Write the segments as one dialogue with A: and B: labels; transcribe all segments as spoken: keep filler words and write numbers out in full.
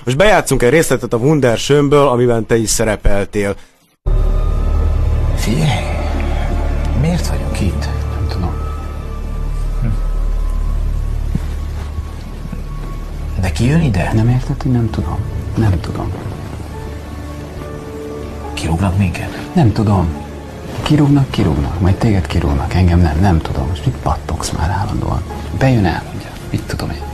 A: Most bejátszunk egy részletet a Wunderschönből, amiben te is szerepeltél.
B: Figyelj, miért vagyunk itt?
C: Nem tudom.
B: De ki jön ide?
C: Nem érted, hogy nem tudom. Nem tudom.
B: Kirúgnak minket?
C: Nem tudom. Kirúgnak, kirúgnak, majd téged kirúgnak, engem nem, nem tudom. Most mit pattogsz már állandóan? Bejön, elmondja. Mit tudom én?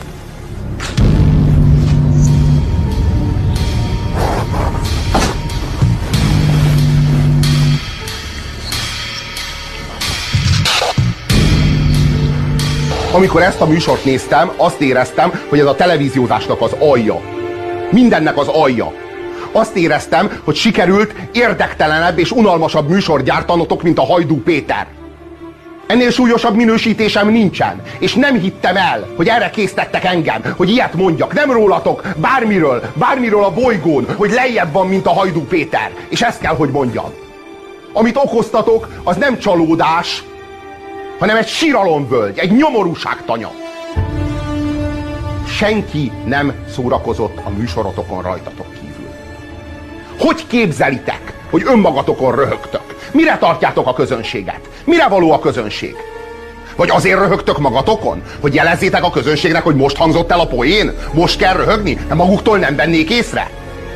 D: Amikor ezt a műsort néztem, azt éreztem, hogy ez a televíziózásnak az alja. Mindennek az alja. Azt éreztem, hogy sikerült érdektelenebb és unalmasabb műsort gyártanotok, mint a Hajdú Péter. Ennél súlyosabb minősítésem nincsen. És nem hittem el, hogy erre késztettek engem, hogy ilyet mondjak. Nem rólatok, bármiről, bármiről a bolygón, hogy lejjebb van, mint a Hajdú Péter. És ezt kell, hogy mondjam. Amit okoztatok, az nem csalódás, hanem egy síralomvölgy, egy nyomorúságtanya. Senki nem szórakozott a műsorotokon rajtatok kívül. Hogy képzelitek, hogy önmagatokon röhögtök? Mire tartjátok a közönséget? Mire való a közönség? Vagy azért röhögtök magatokon? Hogy jelezzétek a közönségnek, hogy most hangzott el a poén? Most kell röhögni? De maguktól nem vennék észre?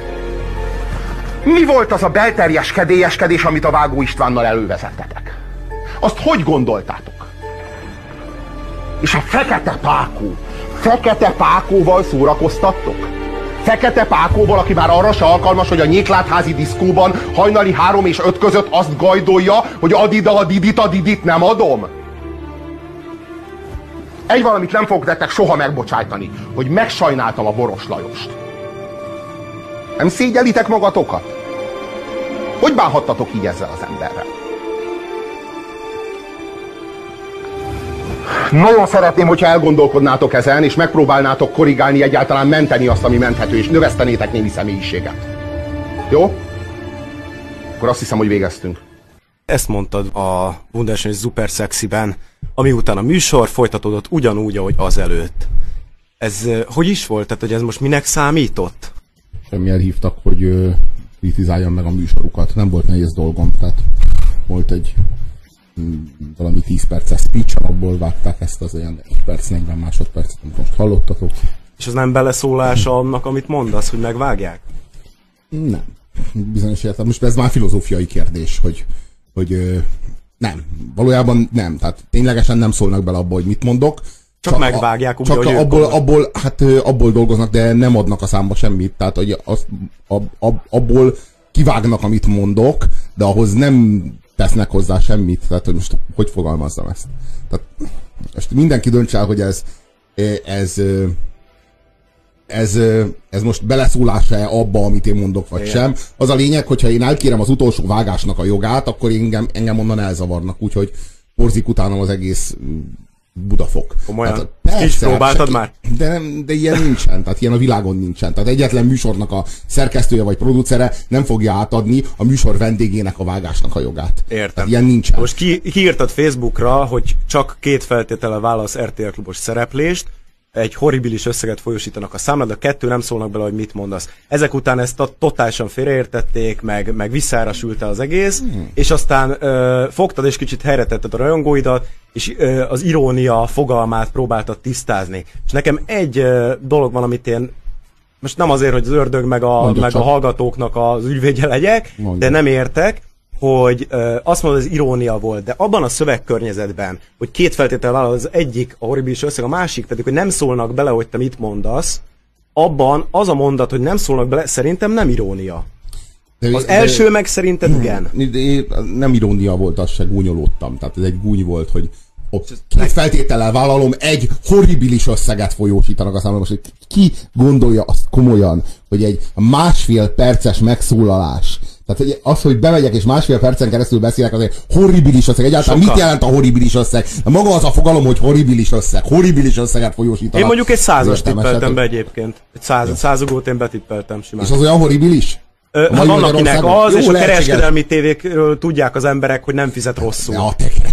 D: Mi volt az a belterjes kedélyeskedés, amit a Vágó Istvánnal elővezettetek? Azt hogy gondoltátok? És a Fekete Pákó, Fekete Pákóval szórakoztattok? Fekete Pákóval, aki már arra se alkalmas, hogy a Nyéklátházi diszkóban hajnali három és öt között azt gajdolja, hogy adida a didit, a didit nem adom? Egy valamit nem fogok nektek soha megbocsájtani, hogy megsajnáltam a Boros Lajost. Nem szégyelitek magatokat? Hogy bánhattatok így ezzel az emberrel? Nagyon szeretném, hogyha elgondolkodnátok ezen, és megpróbálnátok korrigálni, egyáltalán menteni azt, ami menthető, és növesztenétek némi személyiséget. Jó? Akkor azt hiszem, hogy végeztünk.
A: Ezt mondtad a Wunderschön és Super Szexiben, ami után a műsor folytatódott ugyanúgy, ahogy azelőtt. Ez hogy is volt? Tehát, hogy ez most minek számított?
E: Semmiért hívtak, hogy ö, kritizáljam meg a műsorukat. Nem volt nehéz dolgom, tehát volt egy valami tíz perces speech, abból vágták ezt az olyan egy perc, negyven másodpercet, amit most hallottatok.
A: És az nem beleszólása annak, amit mondasz, hogy megvágják?
E: Nem. Bizonyos értem. Most ez már filozófiai kérdés, hogy, hogy nem. Valójában nem. Tehát ténylegesen nem szólnak bele abba, hogy mit mondok.
A: Csak, csak megvágják, úgy,
E: csak
A: hogy
E: abból, abból, hát, abból dolgoznak, de nem adnak a számba semmit. Tehát hogy az, ab, ab, abból kivágnak, amit mondok, de ahhoz nem tesznek hozzá semmit. Tehát, hogy most hogy fogalmazzam ezt? Tehát most mindenki döntse el, hogy ez ez, ez, ez most beleszólása-e abba, amit én mondok, vagy igen. sem. Az a lényeg, hogyha én elkérem az utolsó vágásnak a jogát, akkor engem, engem onnan elzavarnak, úgyhogy porzik utánam az egész Budafok.
A: Komolyan? Hát, persze, is próbáltad már?
E: De, de ilyen nincsen, tehát ilyen a világon nincsen. Tehát egyetlen műsornak a szerkesztője vagy producere nem fogja átadni a műsor vendégének a vágásnak a jogát.
A: Értem.
E: Tehát ilyen nincsen.
A: Most ki, kiírtad Facebookra, hogy csak két feltétele válasz er té el klubos szereplést, egy horribilis összeget folyósítanak a számládra, kettő nem szólnak bele, hogy mit mondasz. Ezek után ezt a totálisan félreértették, meg, meg visszára sült el az egész, hmm. és aztán ö, fogtad és kicsit helyretetted a rajongóidat, és ö, az irónia fogalmát próbáltad tisztázni. És nekem egy ö, dolog van, amit én most nem azért, hogy az ördög meg a, meg a hallgatóknak az ügyvédje legyek, Mondja. de nem értek, hogy ö, azt mondod, hogy ez irónia volt, de abban a szövegkörnyezetben, hogy két feltétel vállal, az egyik a horribilis összeg, a másik pedig, hogy nem szólnak bele, hogy te mit mondasz, abban az a mondat, hogy nem szólnak bele, szerintem nem irónia. De, az de, első meg szerinted igen.
E: De, nem irónia volt, az se gúnyolódtam. Tehát ez egy gúny volt, hogy két feltétellel vállalom, egy horribilis összeget folyósítanak a számomra. Most ki gondolja azt komolyan, hogy egy másfél perces megszólalás, tehát az, hogy bemegyek és másfél percen keresztül beszélek, azért horribilis összeg. Egyáltalán Sokkal. Mit jelent a horribilis összeg? Maga az a fogalom, hogy horribilis összeg. Horribilis összeget folyósítanak.
A: Én mondjuk egy százas tippeltem be egyébként. Egy száz, százugót én betippeltem simán.
E: És az olyan horribilis?
A: Ö, hát van akinek az, jó, és a kereskedelmi tévékről tudják az emberek, hogy nem fizet rosszul.
E: Ne, a te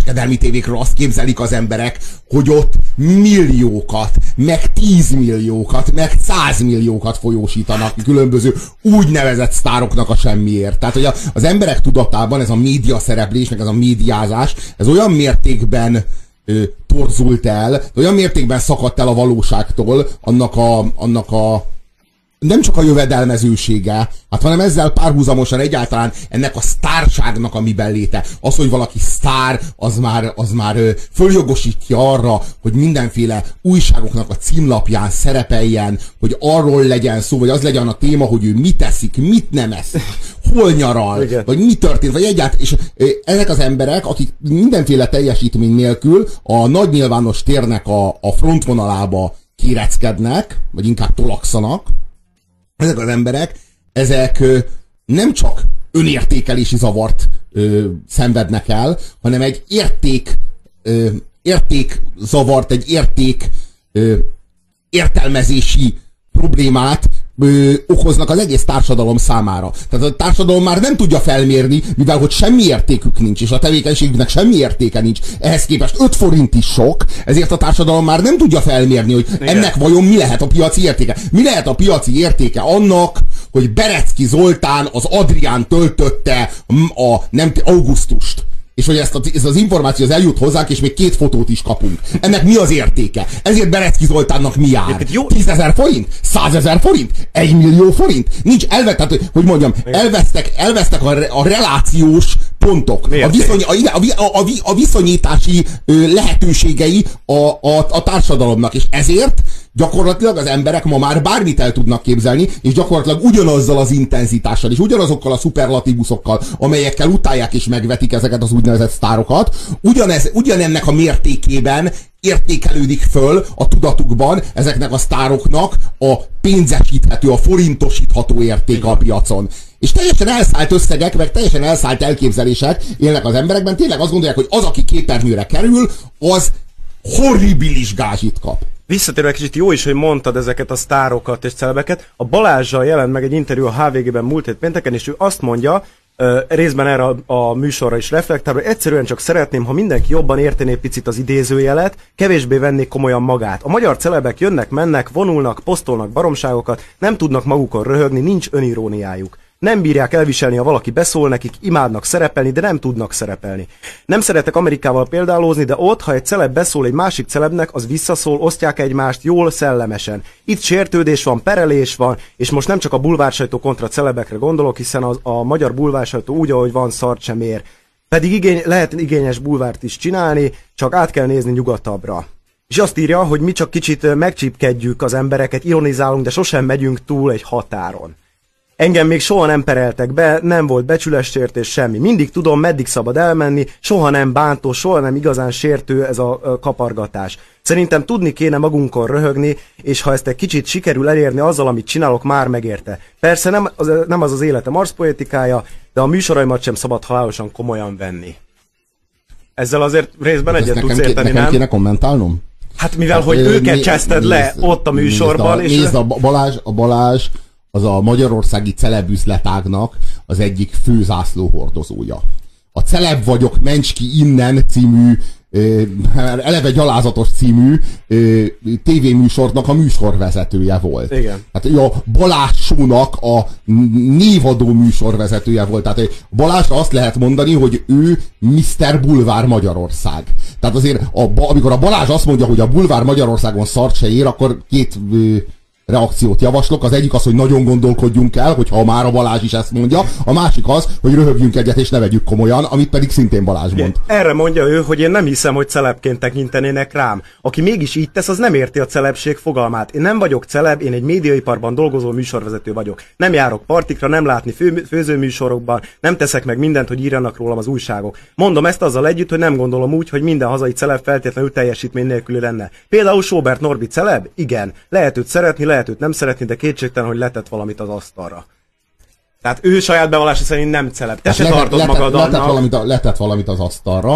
E: kereskedelmi tévékről azt képzelik az emberek, hogy ott milliókat, meg tízmilliókat, meg százmilliókat folyósítanak különböző úgynevezett sztároknak a semmiért. Tehát, hogy a, az emberek tudatában ez a média szereplés, meg ez a médiázás, ez olyan mértékben ö, torzult el, olyan mértékben szakadt el a valóságtól, annak a, annak a nem csak a jövedelmezősége, hát hanem ezzel párhuzamosan egyáltalán ennek a sztárságnak a miben léte. Az, hogy valaki sztár, az már, az már ö, följogosítja arra, hogy mindenféle újságoknak a címlapján szerepeljen, hogy arról legyen szó, vagy az legyen a téma, hogy ő mit eszik, mit nem eszik, hol nyaral, igen, vagy mi történt, vagy egyáltalán. És ö, ezek az emberek, akik mindenféle teljesítmény nélkül a nagy nyilvános térnek a, a frontvonalába kéreckednek, vagy inkább tolakszanak, ezek az emberek, ezek ö, nem csak önértékelési zavart ö, szenvednek el, hanem egy érték, ö, érték zavart, egy érték ö, értelmezési problémát ö, okoznak az egész társadalom számára. Tehát a társadalom már nem tudja felmérni, mivel hogy semmi értékük nincs, és a tevékenységüknek semmi értéke nincs. Ehhez képest öt forint is sok, ezért a társadalom már nem tudja felmérni, hogy igen, ennek vajon mi lehet a piaci értéke. Mi lehet a piaci értéke annak, hogy Berecki Zoltán az Adrián töltötte a nem augusztust. És hogy ezt a, ez az információ az eljut hozzánk, és még két fotót is kapunk. Ennek mi az értéke? Ezért Berecki Zoltánnak mi jár? tízezer forint? százezer forint? egy millió forint? Nincs, elve, tehát, hogy mondjam, elvesztek, elvesztek a, a relációs pontok. A, viszony, a, a, a, a viszonyítási ö, lehetőségei a, a, a társadalomnak. És ezért gyakorlatilag az emberek ma már bármit el tudnak képzelni, és gyakorlatilag ugyanazzal az intenzitással, és ugyanazokkal a szuperlatívuszokkal, amelyekkel utálják és megvetik ezeket az úgynevezett sztárokat, ugyanez, ugyanennek a mértékében értékelődik föl a tudatukban ezeknek a sztároknak a pénzesíthető, a forintosítható értéke a piacon. És teljesen elszállt összegek, meg teljesen elszállt elképzelések élnek az emberekben, tényleg azt gondolják, hogy az, aki képernyőre kerül, az horribilis gázsit kap.
A: Visszatérve kicsit, jó is, hogy mondtad ezeket a sztárokat és celebeket. A Balázsral jelent meg egy interjú a há vé gében múlt hét pénteken, és ő azt mondja, uh, részben erre a, a műsorra is reflektál, hogy egyszerűen csak szeretném, ha mindenki jobban értené picit az idézőjelet, kevésbé vennék komolyan magát. A magyar celebek jönnek, mennek, vonulnak, posztolnak baromságokat, nem tudnak magukon röhögni, nincs öniróniájuk. Nem bírják elviselni, ha valaki beszól nekik, imádnak szerepelni, de nem tudnak szerepelni. Nem szeretek Amerikával példálózni, de ott, ha egy celeb beszól egy másik celebnek, az visszaszól, osztják egymást jól, szellemesen. Itt sértődés van, perelés van, és most nem csak a bulvársajtó kontra celebekre gondolok, hiszen a, a magyar bulvársajtó úgy, ahogy van, szart sem ér. Pedig igény, lehet igényes bulvárt is csinálni, csak át kell nézni nyugatabbra. És azt írja, hogy mi csak kicsit megcsípkedjük az embereket, ironizálunk, de sosem megyünk túl egy határon. Engem még soha nem pereltek be, nem volt becsületsértés, semmi. Mindig tudom, meddig szabad elmenni, soha nem bántó, soha nem igazán sértő ez a kapargatás. Szerintem tudni kéne magunkon röhögni, és ha ezt egy kicsit sikerül elérni azzal, amit csinálok, már megérte. Persze nem az nem az, az életem arszpoetikája, de a műsoraimat sem szabad halálosan komolyan venni. Ezzel azért részben egyet tudsz érteni,
E: nekem nem? Nekem kéne kommentálnom?
A: Hát mivel, hát, hogy őket né, cseszted le ott a műsorban,
E: nézd a, és... Nézd a Balázs, a Balázs az a magyarországi celebüzletágnak az egyik fő zászlóhordozója. A Celeb vagyok, mencs ki innen című, eleve gyalázatos című tévéműsornak a műsorvezetője volt.
A: Igen.
E: Hát a Balázs Show-nak a névadó műsorvezetője volt. Tehát Balázsra azt lehet mondani, hogy ő miszter Bulvár Magyarország. Tehát azért, a, amikor a Balázs azt mondja, hogy a Bulvár Magyarországon szart se ér, akkor két reakciót javaslok. Az egyik az, hogy nagyon gondolkodjunk el, hogyha már a Balázs is ezt mondja. A másik az, hogy röhögjünk egyet és ne vegyük komolyan, amit pedig szintén Balázs mond.
A: Erre mondja ő, hogy én nem hiszem, hogy celebként tekintenének rám. Aki mégis így tesz, az nem érti a celebség fogalmát. Én nem vagyok celeb, én egy médiaiparban dolgozó műsorvezető vagyok. Nem járok partikra, nem látni fő, főzőműsorokban, nem teszek meg mindent, hogy írjanak rólam az újságok. Mondom ezt azzal együtt, hogy nem gondolom úgy, hogy minden hazai celeb feltétlenül teljesítmény nélküli lenne. Például Sobert Norbi celeb? Igen. Lehet őt szeretni, lehet őt nem szeretni, de kétségtelen, hogy letett valamit az asztalra. Tehát ő saját bevallása szerint nem celeb. Te se tartod magad
E: letett
A: annak.
E: Valamit, letett valamit az asztalra,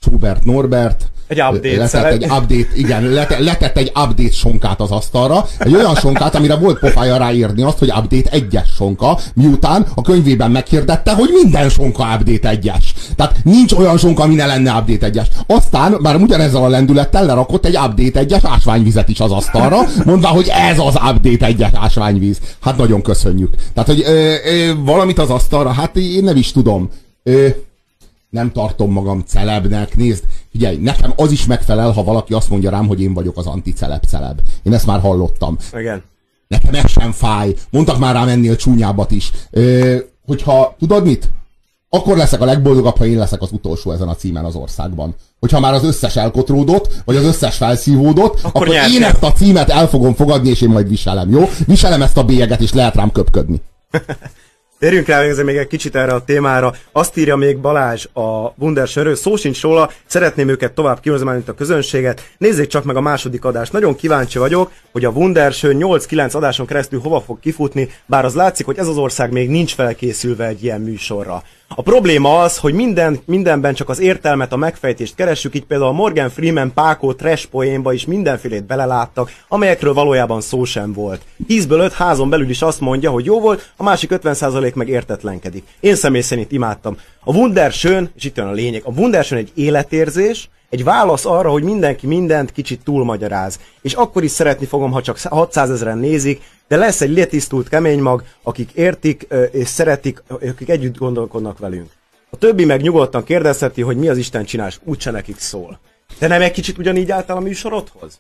E: Schubert Norbert
A: egy update,
E: letett egy update, igen, letett, letett egy update sonkát az asztalra, egy olyan sonkát, amire volt pofája ráírni azt, hogy update egyes sonka, miután a könyvében meghirdette, hogy minden sonka update egyes. Tehát nincs olyan sonka, ami ne lenne update egyes. Aztán már ugyanezzel a lendülettel lerakott egy update egyes ásványvizet is az asztalra, mondva, hogy ez az update egyes ásványvíz. Hát nagyon köszönjük. Tehát, hogy ö, ö, valamit az asztalra, hát én nem is tudom. Ö, nem tartom magam celebnek, nézd, figyelj, nekem az is megfelel, ha valaki azt mondja rám, hogy én vagyok az anti-celeb celeb. Én ezt már hallottam.
A: Igen.
E: Nekem ez sem fáj. Mondtak már rám ennél csúnyábbat is. Ö, hogyha, tudod mit? Akkor leszek a legboldogabb, ha én leszek az utolsó ezen a címen az országban. Hogyha már az összes elkotródott, vagy az összes felszívódott, akkor, akkor én ezt a címet el fogom fogadni, és én majd viselem, jó? Viselem ezt a bélyeget, és lehet rám köpködni.
A: Térjünk rá még egy kicsit erre a témára. Azt írja még Balázs a Wunderschönről, szó sincs róla, szeretném őket tovább kihozmálni, mint a közönséget. Nézzék csak meg a második adást. Nagyon kíváncsi vagyok, hogy a Wunderschön nyolc-kilenc adáson keresztül hova fog kifutni, bár az látszik, hogy ez az ország még nincs felkészülve egy ilyen műsorra. A probléma az, hogy minden, mindenben csak az értelmet, a megfejtést keressük, így például a Morgan Freeman pákó trash poénba is mindenfélét beleláttak, amelyekről valójában szó sem volt. Tízből öt házon belül is azt mondja, hogy jó volt, a másik ötven százalék meg értetlenkedik. Én személy szerint imádtam. A Wunderschön, és itt jön a lényeg, a Wunderschön egy életérzés, egy válasz arra, hogy mindenki mindent kicsit túlmagyaráz. És akkor is szeretni fogom, ha csak hatszázezren nézik, de lesz egy letisztult kemény mag, akik értik és szeretik, akik együtt gondolkodnak velünk. A többi meg nyugodtan kérdezheti, hogy mi az Isten csinálás, úgyse nekik szól. De nem egy kicsit ugyanígy álltál a műsorodhoz?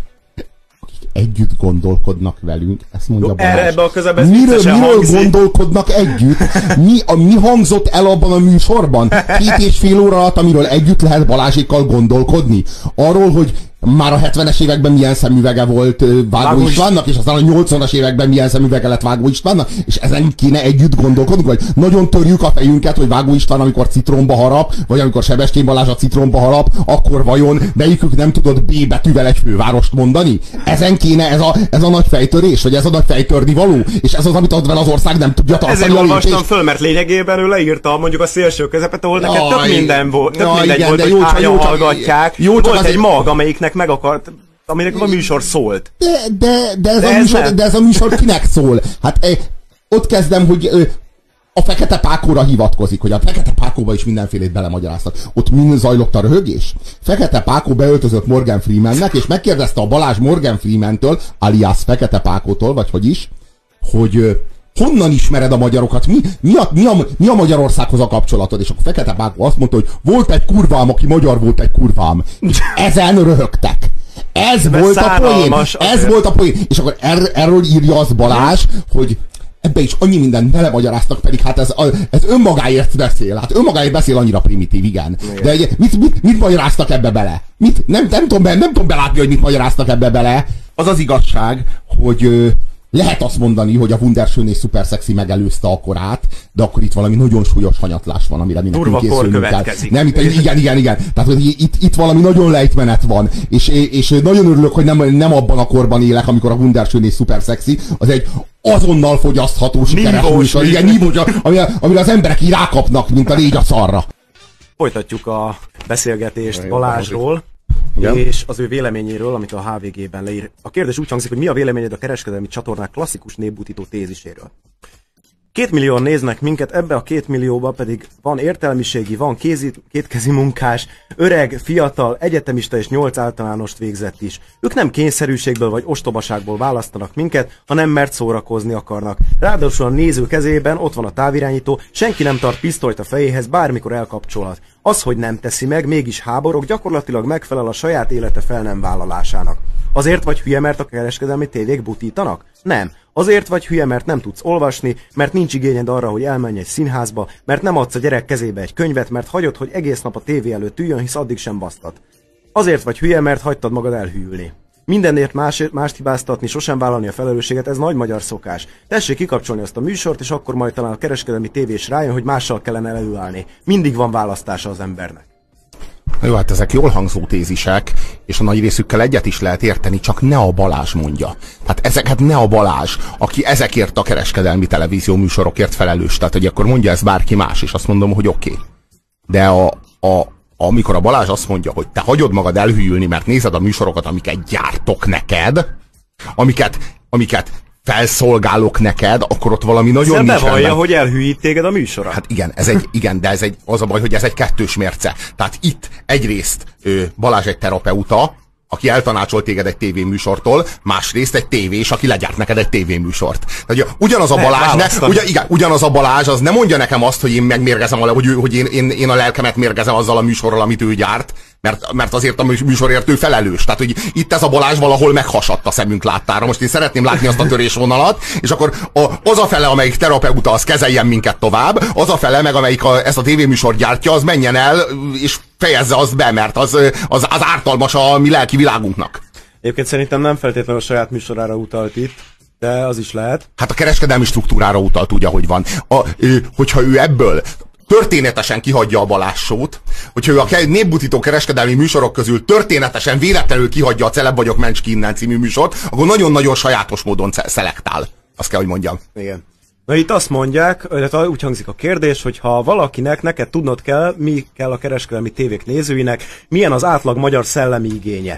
E: Együtt gondolkodnak velünk, ezt mondja
A: Jó,
E: Balázs.
A: erre ebbe a közben
E: Miről, miről
A: hangzik?
E: gondolkodnak együtt? Mi, a, mi hangzott el abban a műsorban? Két és fél óra alatt, amiről együtt lehet Balázsékkal gondolkodni? Arról, hogy már a hetvenes években milyen szemüvege volt Vágó, Vágó Istvánnak, és aztán a nyolcvanas években milyen szemüvege lett Vágó Istvánnak, és ezen kéne együtt gondolkodni, vagy nagyon törjük a fejünket, hogy Vágó István, amikor citromba harap, vagy amikor Sebestyén Balázs a citromba harap, akkor vajon melyikük nem tudott B betűvel egy fővárost mondani? Ezen kéne ez a, ez a nagy fejtörés, vagy ez a nagy fejtörni való, és ez az, amit advel az ország nem tudja tartani.
A: Ezért olvastam föl, mert lényegében ő leírta mondjuk a szélső közepet, ahol neked több minden volt, több mindegy igen, volt, hogy hányan hallgatják. Jó, volt egy mag, amelyiknek meg akart, aminek a műsor szólt.
E: De, de, de, ez,
A: de,
E: a
A: ez
E: műsor, de ez a műsor kinek szól? Hát eh, ott kezdem, hogy eh, a Fekete Pákóra hivatkozik, hogy a Fekete Pákóba is mindenfélét belemagyaráztak. Ott mind zajlott a röhögés. Fekete Pákó beöltözött Morgan Freemannek, és megkérdezte a Balázs Morgan Freemantől, alias Fekete Pákótól, vagy hogy is, hogy eh, honnan ismered a magyarokat? Mi, mi, a, mi, a, mi a Magyarországhoz a kapcsolatod? És akkor Fekete Pákó azt mondta, hogy volt egy kurvám, aki magyar volt egy kurvám. És ezen röhögtek. Ez Mert volt a poén. Ez volt a poén. És akkor er, erről írja az Balázs, hogy ebbe is annyi mindent belemagyaráztak, pedig hát ez, ez önmagáért beszél. Hát önmagáért beszél annyira primitív, igen. igen. De egy, mit, mit, mit magyaráztak ebbe bele? Mit? Nem, nem, tudom, nem tudom belátni, hogy mit magyaráztak ebbe bele. Az az igazság, hogy lehet azt mondani, hogy a Wunderschön és Super Sexy megelőzte a korát, de akkor itt valami nagyon súlyos hanyatlás van, amire mi nekünk készülnünk kell. Nem, itt, igen, igen, igen. Tehát hogy itt, itt valami nagyon lejtmenet van, és, és nagyon örülök, hogy nem, nem abban a korban élek, amikor a Wunderschön és Super Sexy az egy azonnal fogyasztható sikeres műsor, igen, nívós, amire, amire az emberek így rákapnak, mint a légy a szarra.
A: Folytatjuk a beszélgetést Balázsról. Igen. És az ő véleményéről, amit a há vé gében leír. A kérdés úgy hangzik, hogy mi a véleményed a kereskedelmi csatornák klasszikus népbutító téziséről. Két millióan néznek minket, ebbe a két millióba pedig van értelmiségi, van kézi, kétkezi munkás, öreg, fiatal, egyetemista és nyolc általánost végzett is. Ők nem kényszerűségből vagy ostobaságból választanak minket, hanem mert szórakozni akarnak. Ráadásul a néző kezében ott van a távirányító, senki nem tart pisztolyt a fejéhez, bármikor elkapcsolhat. Az, hogy nem teszi meg, mégis háborog, gyakorlatilag megfelel a saját élete fel nem vállalásának. Azért vagy hülye, mert a kereskedelmi tévék butítanak? Nem. Azért vagy hülye, mert nem tudsz olvasni, mert nincs igényed arra, hogy elmenj egy színházba, mert nem adsz a gyerek kezébe egy könyvet, mert hagyod, hogy egész nap a tévé előtt üljön, hisz addig sem basztat. Azért vagy hülye, mert hagytad magad elhűlni. Mindenért más, mást hibáztatni, sosem vállalni a felelősséget, ez nagy magyar szokás. Tessék kikapcsolni azt a műsort, és akkor majd talán a kereskedelmi tévés rájön, hogy mással kellene előállni. Mindig van választása az embernek.
E: Na jó, hát ezek jól hangzó tézisek, és a nagy részükkel egyet is lehet érteni, csak ne a Balázs mondja. Hát ezeket ne a Balázs, aki ezekért a kereskedelmi televízió műsorokért felelős. Tehát, hogy akkor mondja ezt bárki más, és azt mondom, hogy oké. Okay. De a, a, amikor a Balázs azt mondja, hogy te hagyod magad elhűlni, mert nézed a műsorokat, amiket gyártok neked, amiket, amiket felszolgálok neked, akkor ott valami nagyon
A: nincs
E: rendben.
A: bevallja, hogy elhűít téged a műsora.
E: Hát igen, ez egy, igen, de ez egy, az a baj, hogy ez egy kettős mérce. Tehát itt egyrészt Balázs egy terapeuta, aki eltanácsolt téged egy tévéműsortól, másrészt egy tévés, aki legyárt neked egy tévéműsort. Tehát ugyanaz a Balázs, ne, ugyan, igen, ugyanaz a Balázs, az nem mondja nekem azt, hogy én megmérgezem, hogy, hogy én, én, én a lelkemet mérgezem azzal a műsorral, amit ő gyárt, mert, mert azért a műsorért ő felelős. Tehát, hogy itt ez a Balázs valahol meghasadt a szemünk láttára. Most én szeretném látni azt a törésvonalat, és akkor a, az a fele, amelyik terapeuta, az kezeljen minket tovább, az a fele, meg amelyik a, ezt a tévéműsor gyártja, az menjen el, és fejezze azt be, mert az, az, az ártalmas a mi lelki világunknak.
A: Egyébként szerintem nem feltétlenül a saját műsorára utalt itt, de az is lehet.
E: Hát a kereskedelmi struktúrára utalt úgy, ahogy van. A, ő, hogyha ő ebből történetesen kihagyja a Balázs Show-t, hogyha ő a népbutító kereskedelmi műsorok közül történetesen, véletlenül kihagyja a Celeb vagyok, mencs ki innen című műsort, akkor nagyon-nagyon sajátos módon szelektál. Azt kell, hogy mondjam.
A: Igen. Na itt azt mondják, illetve úgy hangzik a kérdés, hogy ha valakinek, neked tudnod kell, mi kell a kereskedelmi tévék nézőinek, milyen az átlag magyar szellemi igénye.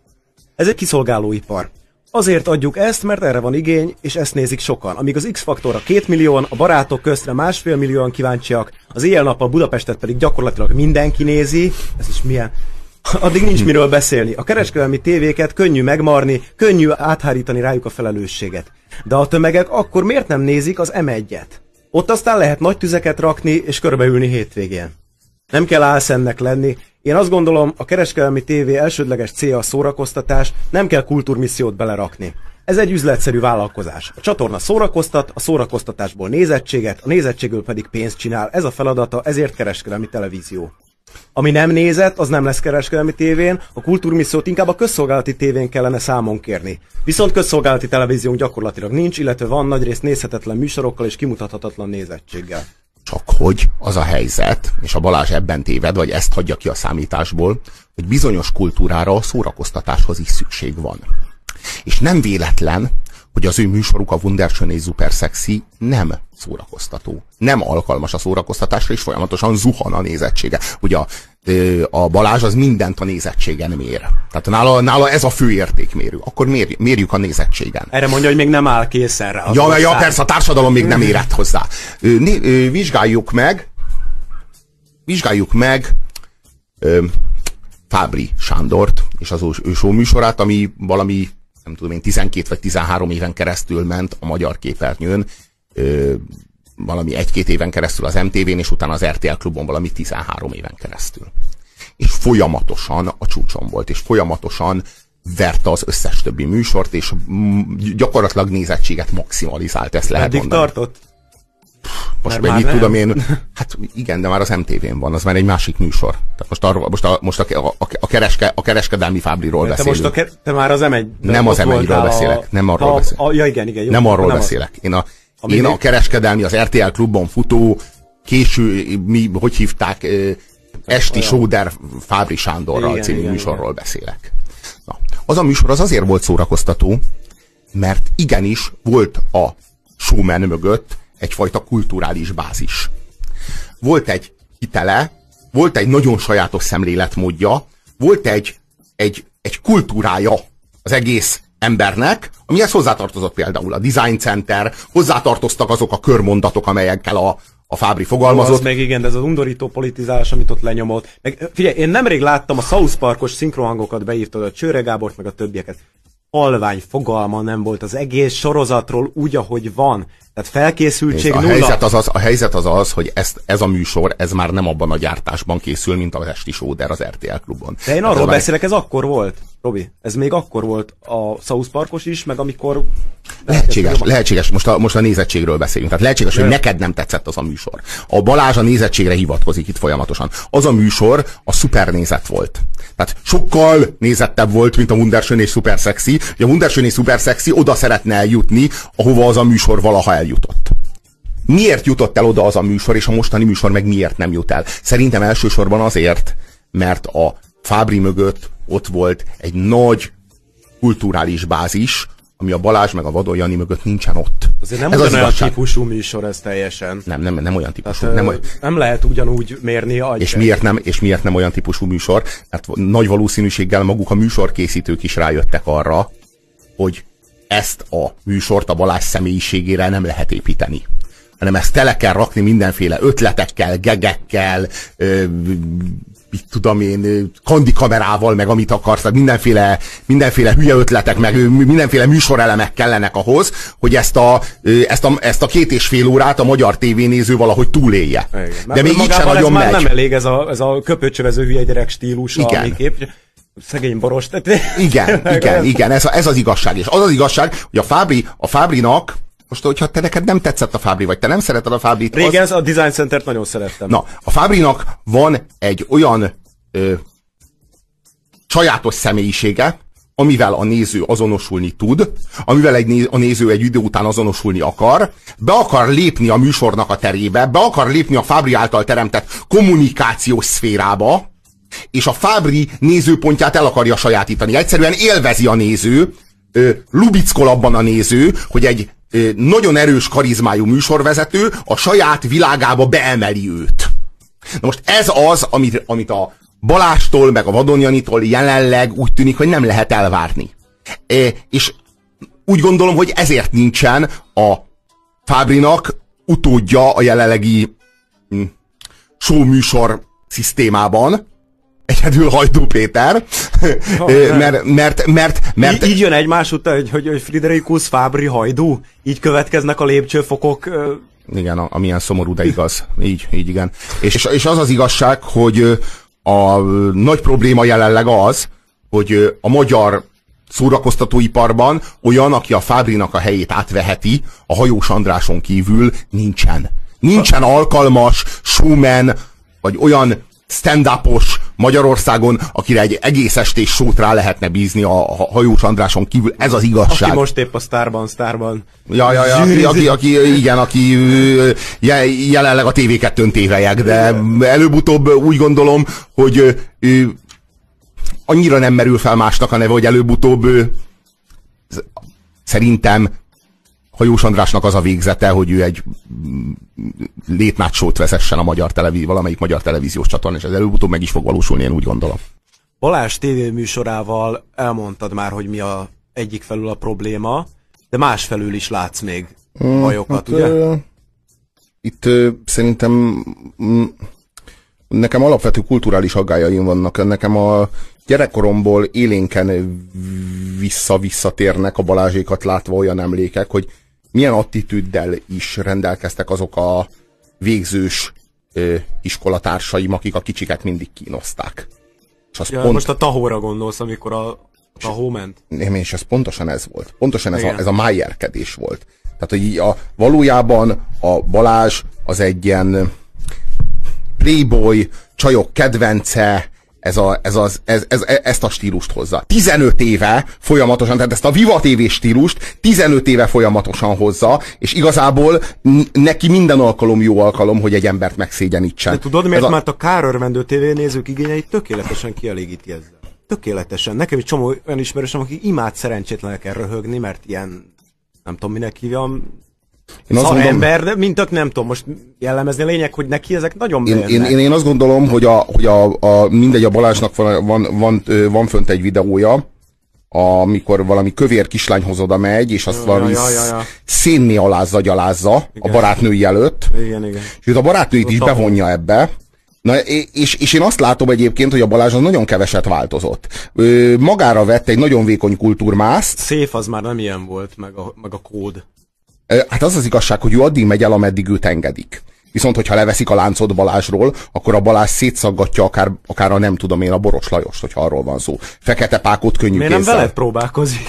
A: Ez egy kiszolgálóipar. Azért adjuk ezt, mert erre van igény, és ezt nézik sokan. Amíg az X-faktorra két millióan, a barátok köztre másfél millióan kíváncsiak, az éjjel-nappal Budapestet pedig gyakorlatilag mindenki nézi, ez is milyen... Addig nincs miről beszélni. A kereskedelmi tévéket könnyű megmarni, könnyű áthárítani rájuk a felelősséget. De a tömegek akkor miért nem nézik az em egyet? Ott aztán lehet nagy tüzeket rakni és körbeülni hétvégén. Nem kell álszennek lenni. Én azt gondolom, a kereskedelmi tévé elsődleges célja a szórakoztatás, nem kell kultúrmissziót belerakni. Ez egy üzletszerű vállalkozás. A csatorna szórakoztat, a szórakoztatásból nézettséget, a nézettségből pedig pénzt csinál. Ez a feladata, ezért kereskedelmi televízió. Ami nem nézett, az nem lesz kereskedelmi tévén, a kultúrmissziót inkább a közszolgálati tévén kellene számon kérni. Viszont közszolgálati televíziónk gyakorlatilag nincs, illetve van nagyrészt nézhetetlen műsorokkal és kimutathatatlan nézettséggel.
E: Csak hogy az a helyzet, és a Balázs ebben téved, vagy ezt hagyja ki a számításból, hogy bizonyos kultúrára a szórakoztatáshoz is szükség van. És nem véletlen, hogy az ő műsoruk, a Wunderschön és Super Sexy nem szórakoztató. Nem alkalmas a szórakoztatásra, és folyamatosan zuhan a nézettsége. Ugye a, a Balázs az mindent a nézettségen mér. Tehát nála, nála ez a fő értékmérő. Akkor mér, mérjük a nézettségen.
A: Erre mondja, hogy még nem áll készen rá.
E: Ja, ja, persze, a társadalom még nem érett hozzá. Né, vizsgáljuk meg, vizsgáljuk meg ö, Fábry Sándort és az ő show műsorát, ami valami nem tudom én, tizenkét vagy tizenhárom éven keresztül ment a magyar képernyőn, ö, valami egy-két éven keresztül az em té vén, és utána az er té el Klubon valami tizenhárom éven keresztül. És folyamatosan a csúcson volt, és folyamatosan verte az összes többi műsort, és gyakorlatilag nézettséget maximalizált, ezt lehet
A: Eddig
E: mondani.
A: tartott?
E: Most meg mit tudom én, hát igen, de már az em té vén van, az már egy másik műsor. Tehát most, arról, most, a, most a, a, a, kereske, a kereskedelmi Fábryról
A: te
E: beszélünk.
A: Most a, te már az em egy...
E: Nem az em egyről beszélek, a, nem arról
A: a,
E: beszélek.
A: A, ja igen, igen. Jó,
E: nem arról
A: nem
E: beszélek. Én a,
A: Ami
E: én
A: még...
E: a kereskedelmi, az er té el Klubon futó, késő, mi, hogy hívták, Esti Sóder Fábry Sándorral igen, című igen, műsorról igen. beszélek. Na, az a műsor az azért volt szórakoztató, mert igenis volt a showman mögött egyfajta kulturális bázis. Volt egy hitele, volt egy nagyon sajátos szemléletmódja, volt egy, egy, egy kultúrája az egész embernek, amihez hozzátartozott például a Design Center, hozzátartoztak azok a körmondatok, amelyekkel a, a Fábry fogalmazott.
A: Az meg igen, de ez az undorító politizálás, amit ott lenyomott. Meg, figyelj, én nemrég láttam a South Parkos szinkronhangokat, beírtad a Csőre Gábort, meg a többieket. Halvány fogalma nem volt az egész sorozatról úgy, ahogy van. Tehát felkészültség
E: a
A: nulla.
E: Helyzet az az, a helyzet az az, hogy ezt, ez a műsor, ez már nem abban a gyártásban készül, mint az Esti Sóder az er té el Klubon.
A: De én arról beszélek, ez akkor volt, Robi. Ez még akkor volt a South Parkos is, meg amikor...
E: Lehetséges, lehetséges. Most a, most a nézettségről beszélünk. Tehát lehetséges, hogy neked nem tetszett az a műsor. A Balázs a nézettségre hivatkozik itt folyamatosan. Az a műsor a szuper nézet volt. Tehát sokkal nézettebb volt, mint a Wunderschön és Super Sexy. A Wunderschön és Super Sexy oda szeretne eljutni, ahova az a műsor valaha eljutott. Miért jutott el oda az a műsor, és a mostani műsor meg miért nem jut el? Szerintem elsősorban azért, mert a Fábry mögött ott volt egy nagy kulturális bázis, ami a Balázs meg a Vadon Jani mögött nincsen ott.
A: Azért nem
E: ez
A: ugyanolyan
E: az
A: típusú műsor ez teljesen.
E: Nem, nem, nem olyan típusú.
A: Tehát,
E: nem,
A: nem, nem lehet ugyanúgy mérni a...
E: És miért, nem, és miért nem olyan típusú műsor? Mert nagy valószínűséggel maguk a műsorkészítők is rájöttek arra, hogy ezt a műsort a Balázs személyiségére nem lehet építeni. Hanem ezt tele kell rakni mindenféle ötletekkel, gegekkel, ö, mit tudom én, kandikamerával, meg amit akarsz, mindenféle, mindenféle hülye ötletek, meg mindenféle műsorelemek kellenek ahhoz, hogy ezt a, ezt a, ezt a két és fél órát a magyar tévénéző valahogy túlélje. Igen. De még így sem nagyon megy.
A: Nem elég ez a, ez a köpöcsövező hülye gyerek stílusa,
E: igen.
A: Ami kép... Szegény Boros.
E: Igen, igen, igen, ez, a, ez az igazság. És az az igazság, hogy a Fábri, a Fábrinak, most, hogyha te neked nem tetszett a Fábri, vagy te nem szereted a Fábrit...
A: Régen
E: az...
A: a Design Centert nagyon szerettem.
E: Na, a Fábrinak van egy olyan ö, sajátos személyisége, amivel a néző azonosulni tud, amivel egy néz, a néző egy idő után azonosulni akar, be akar lépni a műsornak a terébe, be akar lépni a Fábri által teremtett kommunikációs szférába, és a Fábri nézőpontját el akarja sajátítani. Egyszerűen élvezi a néző, ö, lubickol abban a néző, hogy egy ö, nagyon erős karizmájú műsorvezető a saját világába beemeli őt. Na most ez az, amit, amit a Balástól, meg a Vadon Janitól jelenleg úgy tűnik, hogy nem lehet elvárni. E, és úgy gondolom, hogy ezért nincsen a Fábrinak utódja a jelenlegi hm, show műsor szisztémában, egyedül Hajdú Péter, oh, mert, mert, mert, mert...
A: Így, így jön egymás után, hogy, hogy, hogy Friderikus, Fábri, Hajdú, így következnek a lépcsőfokok.
E: Igen, amilyen szomorú, de igaz. Így, így igen. És, és az az igazság, hogy a nagy probléma jelenleg az, hogy a magyar szórakoztatóiparban olyan, aki a Fábrinak a helyét átveheti, a Hajós Andráson kívül nincsen. Nincsen alkalmas showman, vagy olyan stand-upos Magyarországon, akire egy egész estés sót rá lehetne bízni a Hajós Andráson kívül. Ez az igazság.
A: Aki most épp a Sztárban, Sztárban.
E: Ja, ja, ja, aki, aki, aki, igen, aki jelenleg a té vé kettőn tévelyek, de előbb-utóbb úgy gondolom, hogy ő, annyira nem merül fel másnak a neve, hogy előbb-utóbb ő, szerintem Hajós Andrásnak az a végzete, hogy ő egy late night show-t vezessen a magyar televízió, valamelyik magyar televíziós csatornán, és ez előbb-utóbb meg is fog valósulni, én úgy gondolom.
A: Balázs tévéműsorával elmondtad már, hogy mi a egyik felül a probléma, de másfelül is látsz még bajokat, hát, ugye? Uh,
E: itt uh, szerintem um, nekem alapvető kulturális aggájaim vannak. Nekem a gyerekkoromból élénken vissza-visszatérnek a Balázsékat látva olyan emlékek, hogy milyen attitűddel is rendelkeztek azok a végzős ö, iskolatársaim, akik a kicsiket mindig kínozták. És az
A: ja,
E: pont...
A: Most a Tahóra gondolsz, amikor a Tahó ment?
E: Nem, és ez pontosan ez volt. Pontosan ez a, ez a májerkedés volt. Tehát, hogy így a, valójában a Balázs az egy ilyen playboy, csajok kedvence, Ez a, ez az, ez, ez, ezt a stílust hozza. tizenöt éve folyamatosan, tehát ezt a Viva té vé stílust tizenöt éve folyamatosan hozza, és igazából neki minden alkalom jó alkalom, hogy egy embert megszégyenítsen.
A: De tudod, miért?
E: A...
A: Mert a kárörvendő tévénézők igényeit tökéletesen kielégíti ezzel. Tökéletesen. Nekem is csomó olyan ismerősöm, aki imád szerencsétlenekkel röhögni, mert ilyen, nem tudom, minek hívjam, szarember, de mint tök nem tudom most jellemezni. A lényeg, hogy neki ezek nagyon
E: én, én, én, én azt gondolom, hogy, a, hogy a, a, mindegy, a Balázsnak van, van, van, van fönt egy videója, amikor valami kövér kislányhoz oda megy, és azt ja, valami ja, ja, ja. szénné alázza, gyalázza igen. a barátnői előtt.
A: Igen, igen.
E: És őt a barátnőit ott is bevonja ebbe. Na, és, és én azt látom egyébként, hogy a Balázs az nagyon keveset változott. Ő magára vett egy nagyon vékony kultúrmászt.
A: Szép az már nem ilyen volt, meg a, meg a kód.
E: Hát az az igazság, hogy ő addig megy el, ameddig őt engedik. Viszont, hogyha leveszik a láncot Balázsról, akkor a Balázs szétszaggatja akár, akár a nem tudom én, a Boros Lajost, hogyha arról van szó. Fekete Pákot könnyű kézzel.
A: Miért nem veled próbálkozik?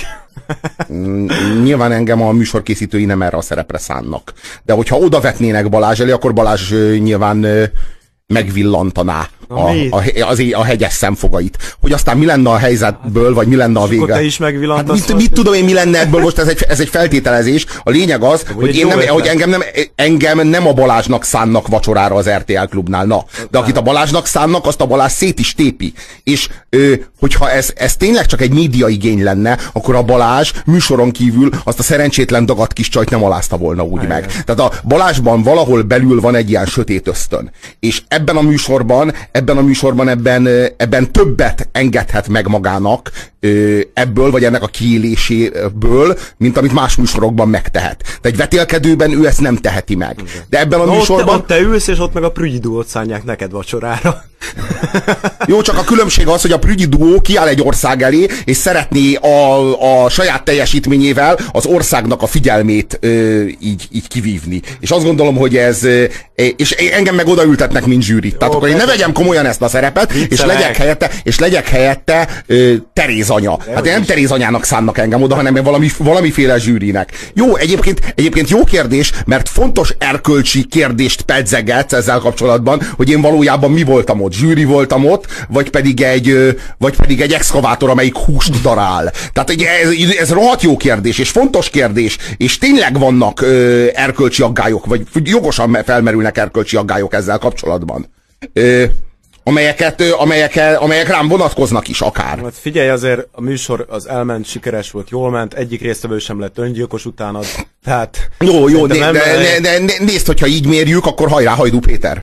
E: Nyilván engem a műsorkészítői nem erre a szerepre szánnak. De hogyha oda vetnének Balázs elé, akkor Balázs nyilván megvillantaná a, a, az, a hegyes szemfogait. Hogy aztán mi lenne a helyzetből, vagy mi lenne a vége.
A: Te is megvillantasz.
E: Hát mit, mit tudom én, mi lenne ebből most, ez egy, ez egy feltételezés. A lényeg az, de hogy, én nem, hogy engem, nem, engem nem a Balázsnak szánnak vacsorára az er té el klubnál. Na, de akit a Balázsnak szánnak, azt a Balázs szét is tépi. És ö, hogyha ez, ez tényleg csak egy médiaigény lenne, akkor a Balázs műsoron kívül azt a szerencsétlen dagadt kis csajt nem alázta volna úgy meg. Tehát a Balázsban valahol belül van egy ilyen sötét ösztön. És ebben a műsorban, ebben a műsorban ebben, ebben többet engedhet meg magának ebből, vagy ennek a kiéléséből, mint amit más műsorokban megtehet. De egy vetélkedőben ő ezt nem teheti meg. De ebben a
A: Na,
E: műsorban...
A: Ott te, ott te ülsz, és ott meg a Prügyi duót szánják neked vacsorára.
E: Jó, csak a különbség az, hogy a Prügyi duó kiáll egy ország elé, és szeretné a, a saját teljesítményével az országnak a figyelmét ö, így, így kivívni. És azt gondolom, hogy ez... És engem meg odaültetnek, mint zsűrit. Tehát akkor én ne vegyem komolyan ezt a szerepet, és legyek helyette, és legyek helyette ö, Teréz anya. Hát én nem Teréz anyának szánnak engem oda, hanem valami, valamiféle zsűrinek. Jó, egyébként, egyébként jó kérdés, mert fontos erkölcsi kérdést pedzegetsz ezzel kapcsolatban, hogy én valójában mi voltam ott. Zsűri voltam ott, vagy pedig egy, vagy pedig egy exkavátor, amelyik húst darál. Tehát ez, ez rohadt jó kérdés, és fontos kérdés, és tényleg vannak ö, erkölcsi aggályok, vagy jogosan felmerülnek erkölcsi aggályok ezzel kapcsolatban. Ö, amelyeket, amelyek, amelyek rám vonatkoznak is akár.
A: Hát figyelj, azért a műsor az elment, sikeres volt, jól ment, egyik résztvevő sem lett öngyilkos utánad, tehát...
E: Jó, jó, de, de, de, de, de nézd, hogyha így mérjük, akkor hajrá, Hajdú Péter!